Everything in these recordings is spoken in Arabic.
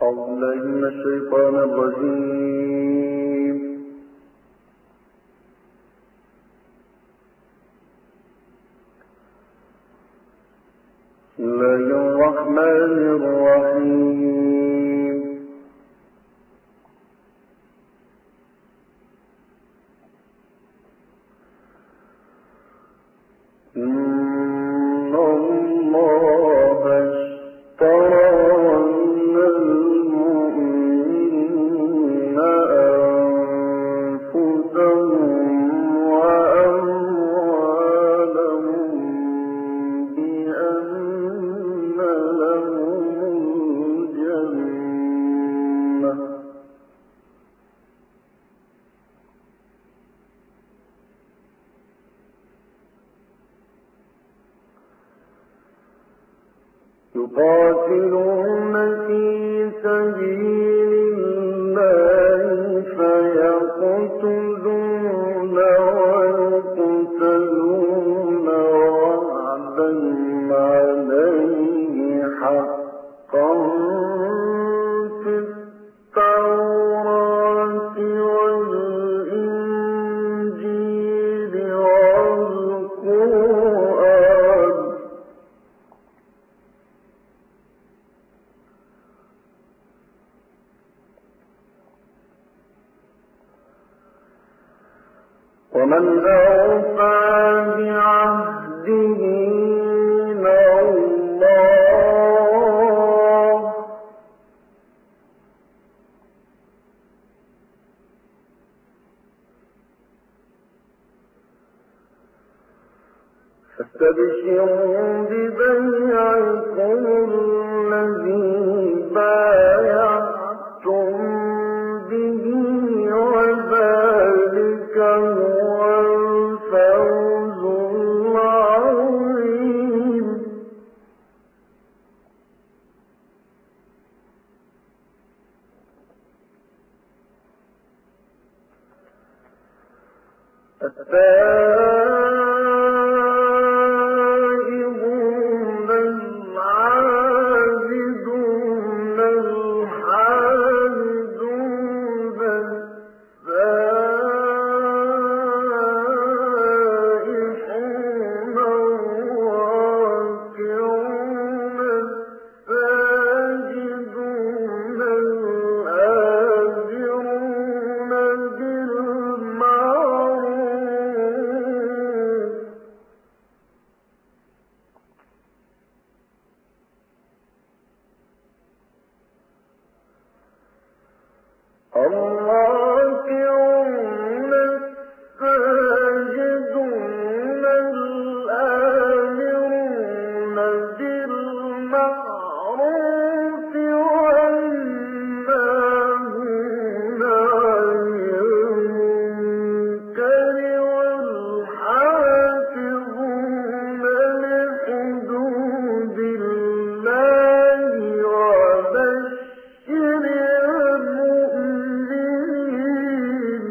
أعوذ بالله من الشيطان الرجيم. بسم الله الرحمن الرحيم. إن الله اشترى من المؤمنين أنفسهم وأموالهم بأن لهم الجنة يقاتلون في سبيل الله فيقتلون ويقتلون وعدا عليه حقا في التوراة والإنجيل والقرآن ومن أوفى بعهده من الله فاستبشروا ببيعكم الذي بايعتم به وذلك هو الفوز العظيم. التائبون العابدون الحامدون السائحون الراكعون الساجدون الآمرون بالمعروف الراكعون الساجدون الآمرون بالمعروف والناهون عن المنكر والحافظون لحدود الله وبشر المؤمنين.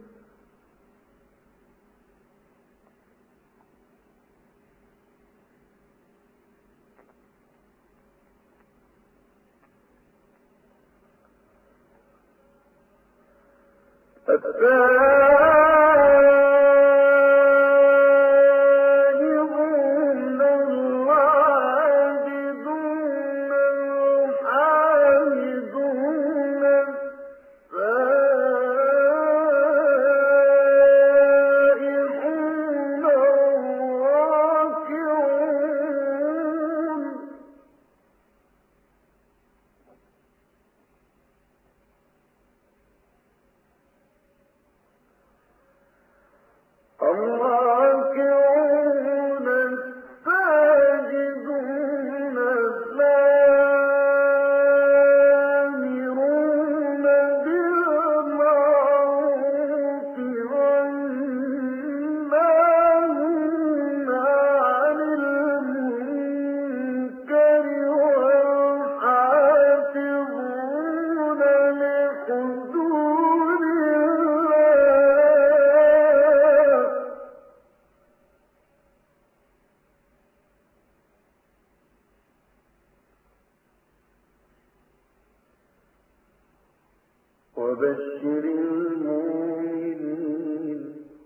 التائبون العابدون الحامدون السائحون الراكعون وبشر المؤمنين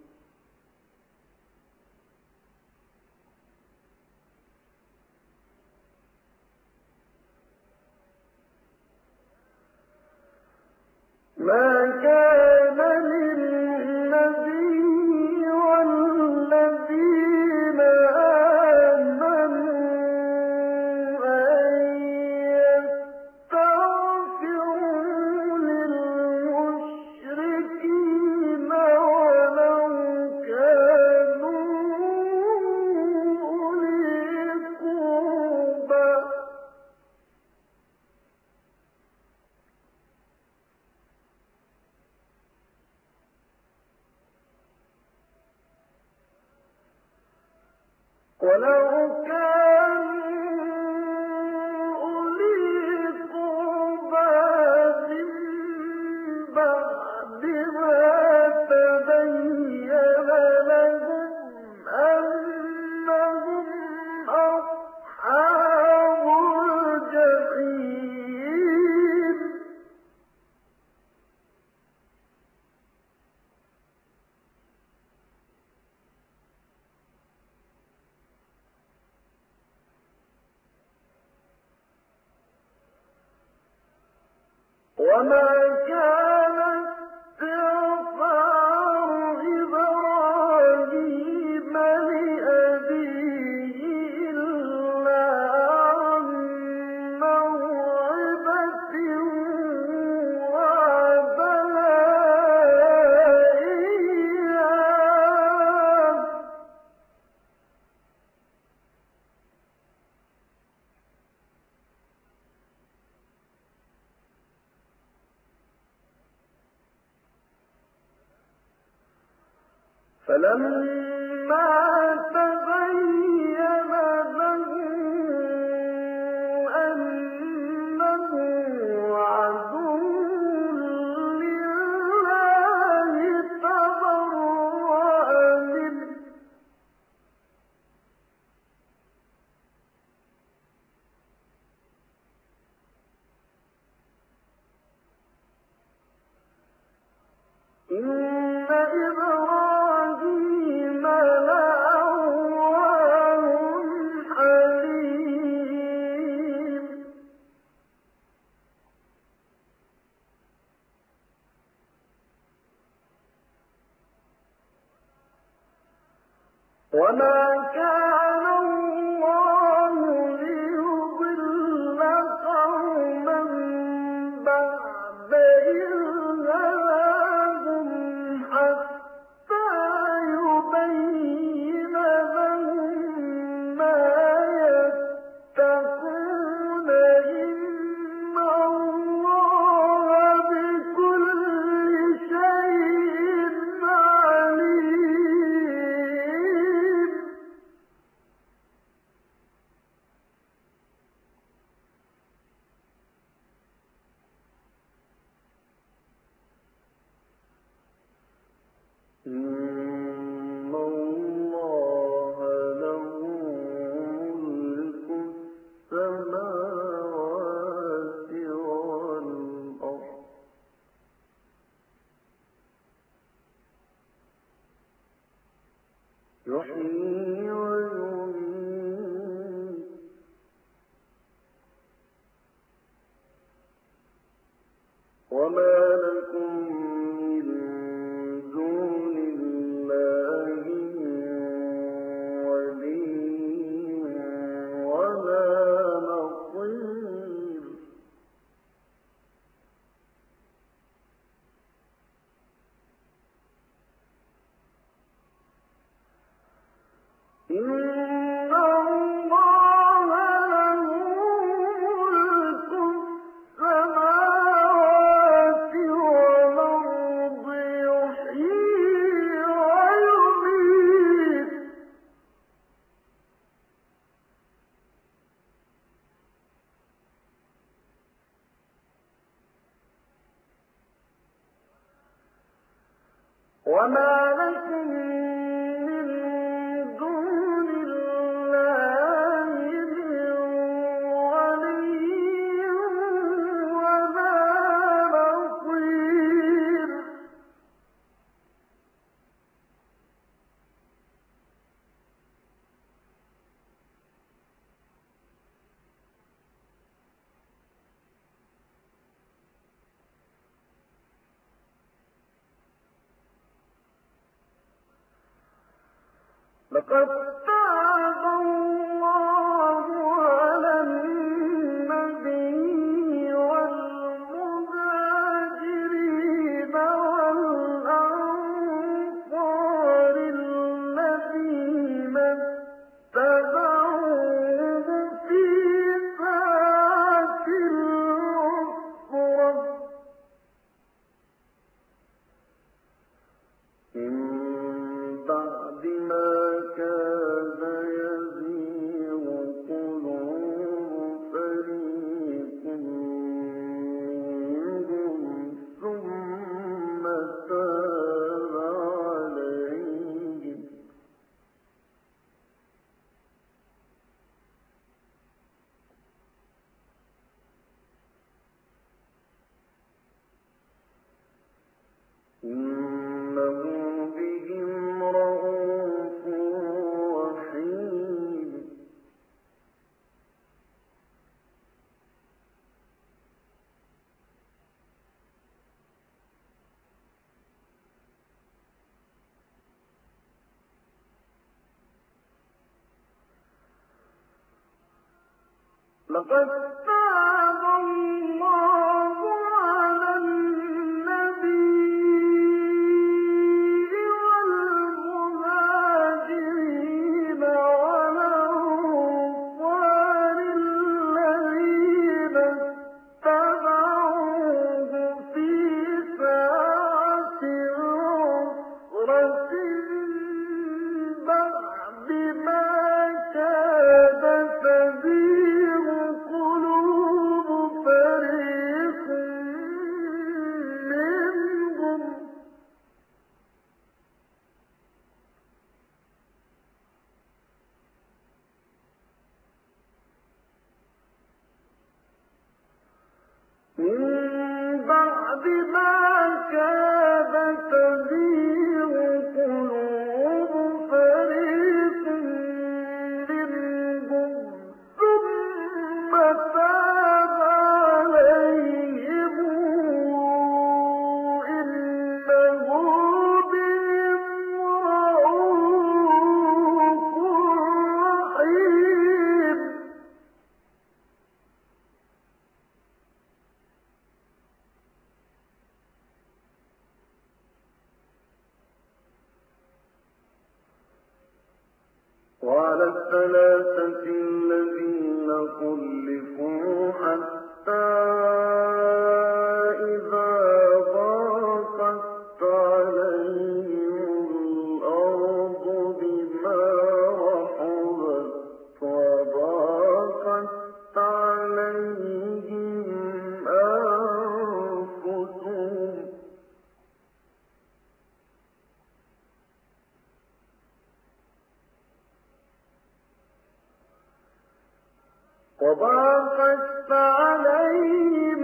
ما كان للنبي والذين آمنوا أن يستغفروا للمشركين ولو كانوا أولي قربى ولو كانوا أولي قربى من بعد ما تبين لهم أنهم أصحاب الجحيم وما كان استغفار إبراهيم لأبيه إلا عن موعدة وعدها إياه فلما تبين له أنه عدو لله تبرأ منه إن إبراهيم لأواه حليم وما كان الله ليضل قوما بعد إذ هداهم حتى يبين لهم ما يتقون إن الله بكل شيء عليم إن الله له ملك السماوات والأرض يحيي ويميت وما لكم من دون الله من ولي ولا نصير إن الله له ملك السماوات والأرض يحيي ويميت وما لكم من دون الله من ولي ولا نصير لقد تاب الله على النبي والمهاجرين والأنصار الذين اتبعوه في ساعة العسرة من بعد ما كاد يزيغ قلوب فريق منهم ثم تاب عليهم إنه بهم رءوف رحيم لقد تاب الله على النبي والمهاجرين والأنصار الذين اتبعوه في ساعة العسرة من بعد ما كاد تزيغ قلوب فريق منهم من بعد ما كاد تزيغ قلوب فريق منهم ثم تاب عليهم إنه بهم رءوف رحيم وعلى الثلاثة الذين خلفوا حتى إذا ضاقت عليهم الأرض بما رحبت وضاقت عليهم أنفسهم وضاقت عليهم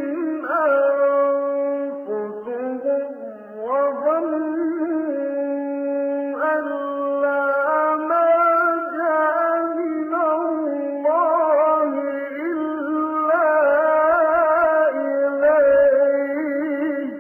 أنفسهم وظنوا أن لا ملجأ من الله إلا إليه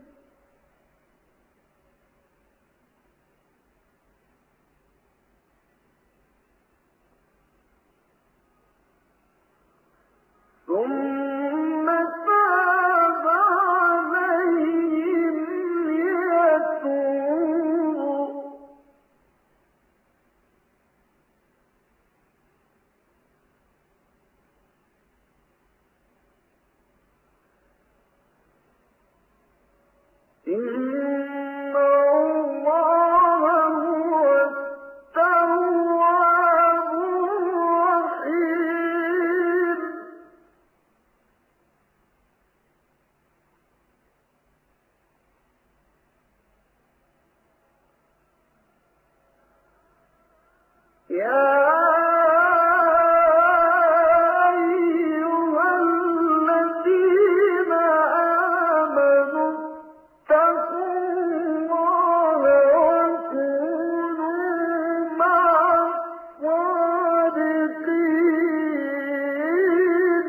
ثم تاب عليهم ليتوبوا إن الله هو التواب الرحيم يا أيها الذين آمنوا اتقوا الله وكونوا مع الصادقين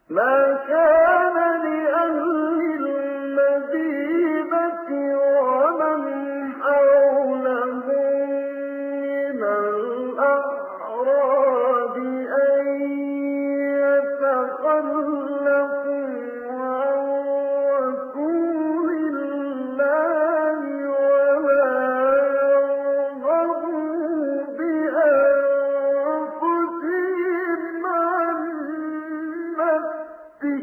ما كان لأهل المدينة ومن حولهم من الأعراب أن يتخلفوا عن رسول الله ولا يرغبوا بأنفسهم عن نفسه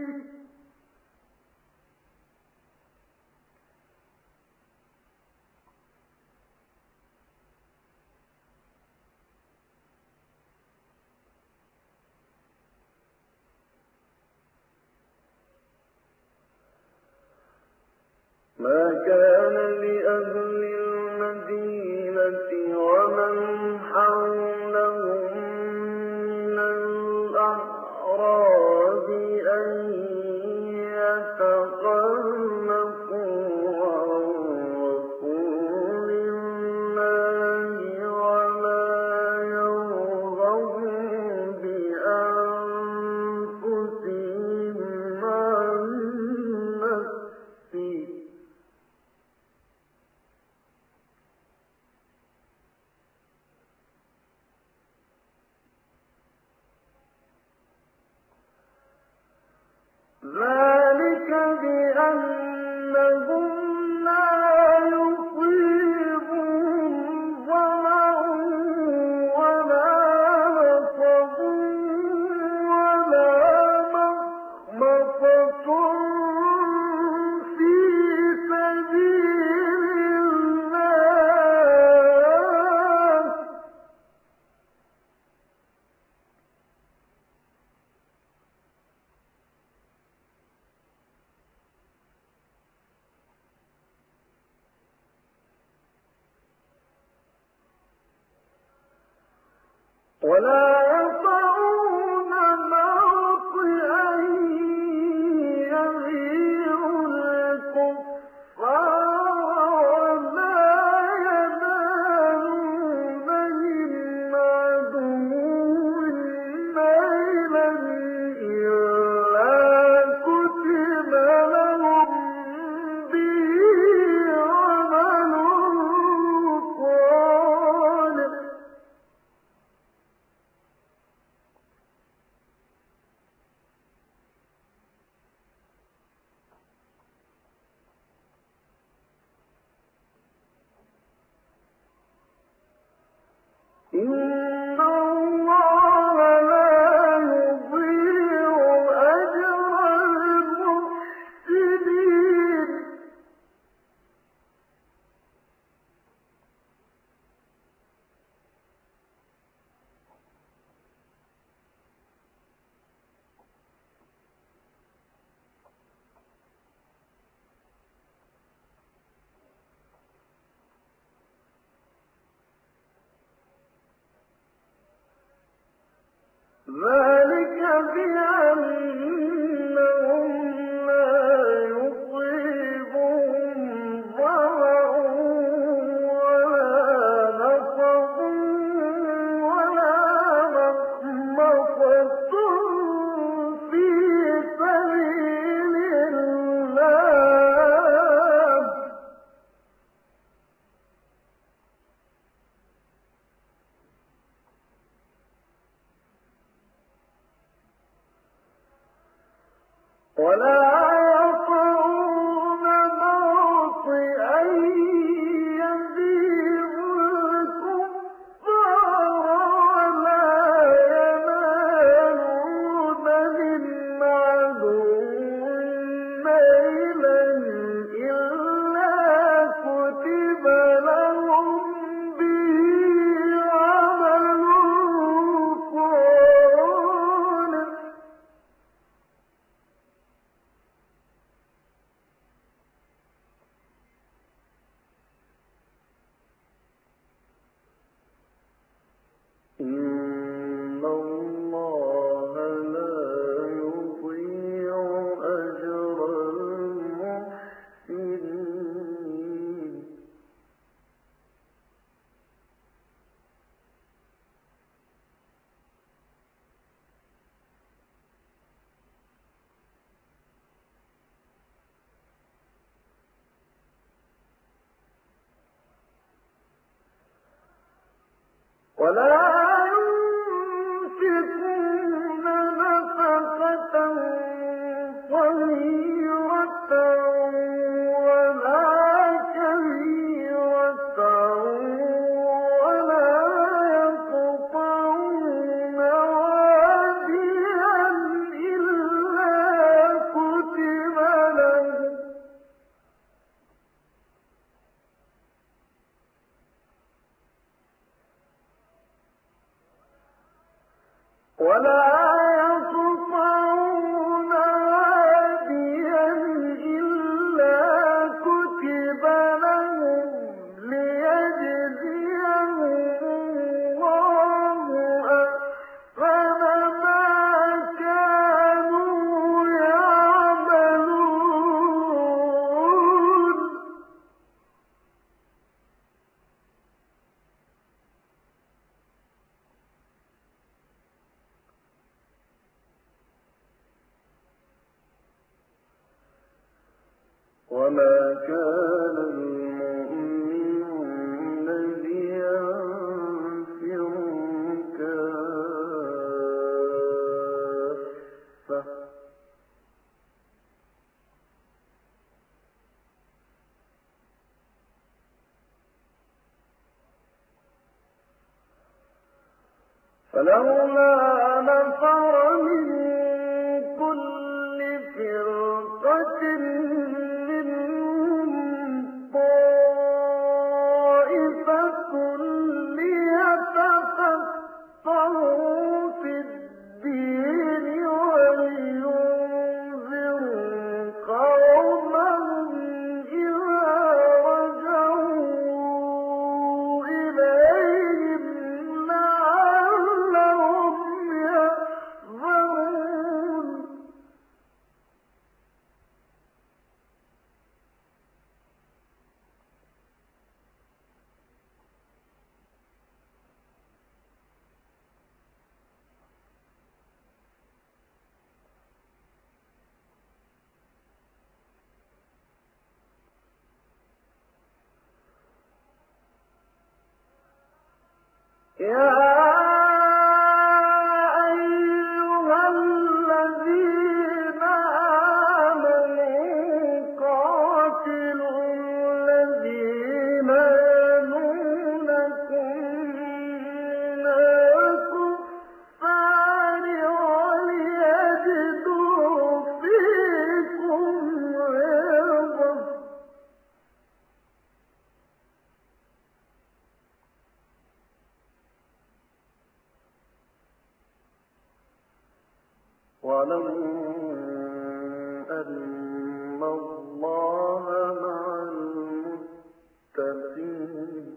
ما كان لأهل المدينة ومن حولهم من الأعراب أن يتخلفوا عن رسول الله ولا يرغبوا بأنفسهم عن نفسه ذلك بأنهم لا يصيبهم ظمأ ولا نصب ولا مخمصة في سبيل الله ولا يطعون موطئا يغيظ الكفار ولا ينالون من عدو نيلا إلا كتب لهم به عمل صالح إن الله لا يضيع أجر المحسنين ذلك بأنهم لا يصيبهم ظمأ ولا نصب ولا مخمصة في سبيل الله ولا يطعون موطئا يغيظ الكفار ولا ينالون من عدو نيلا إلا كتب لهم به عمل صالح وما كان المؤمنون لينفروا كافة فلولا نفر من كل فرقة يا أيها الذين آمنوا قاتلوا الذين يلونكم من الكفار وليجدوا فيكم غلظة واعلموا أن الله مع المتقين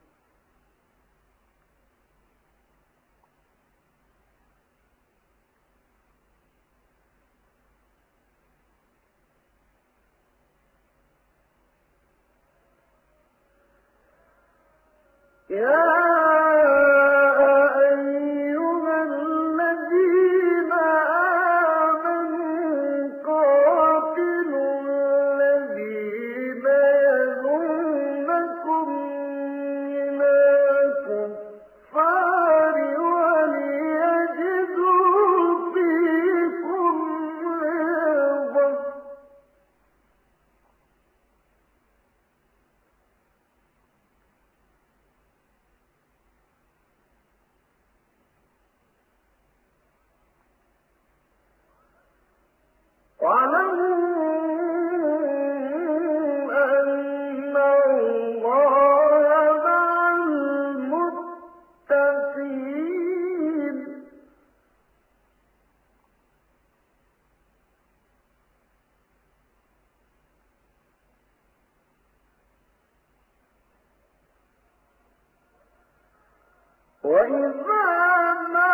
وإذا ما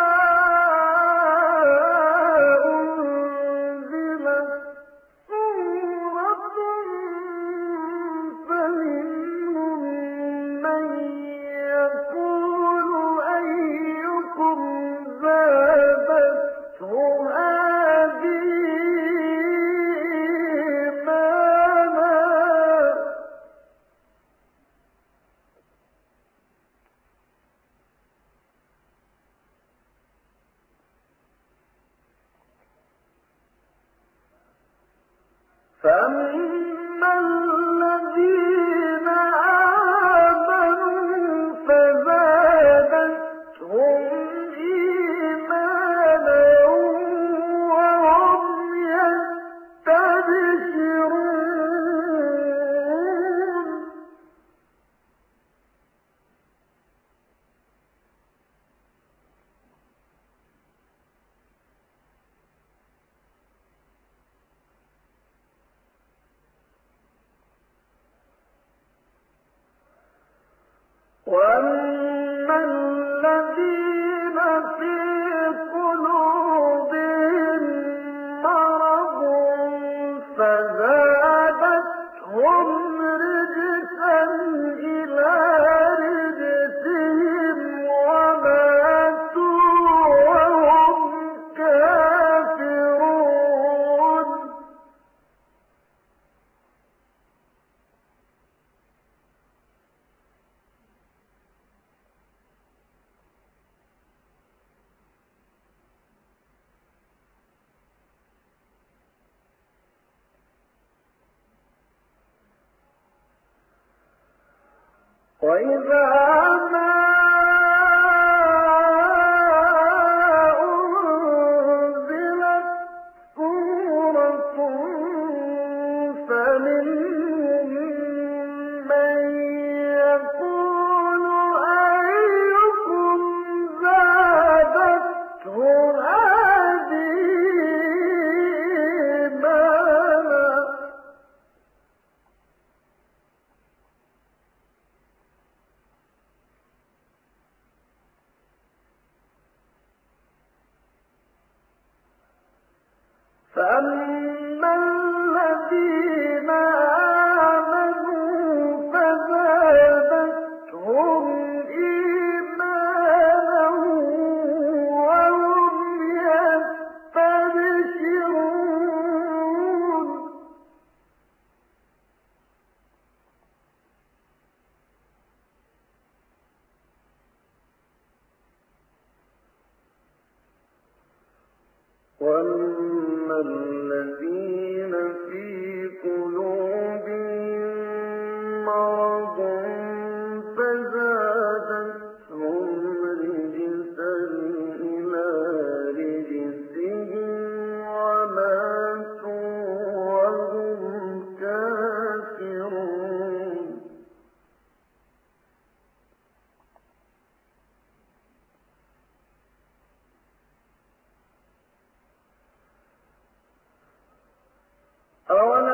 أنزلت سورة فمنهم من يقول أيكم زادته هذه إيمانا فأما الذين آمنوا فزادتهم إيمانا وهم يستبشرون وأما الذين في قلوبهم مرض فزادتهم رجسا إلى رجسهم وماتوا وهم كافرون وإذا ما أنزلت سورة فمنهم من يقول أيكم زادته هذه إيمانا فأما الذين آمنوا فزادتهم إيمانا وهم يستبشرون وأما الذين في قلوبهم مرض فزادتهم رجسا إلى رجسهم وماتوا وهم كافرون أولم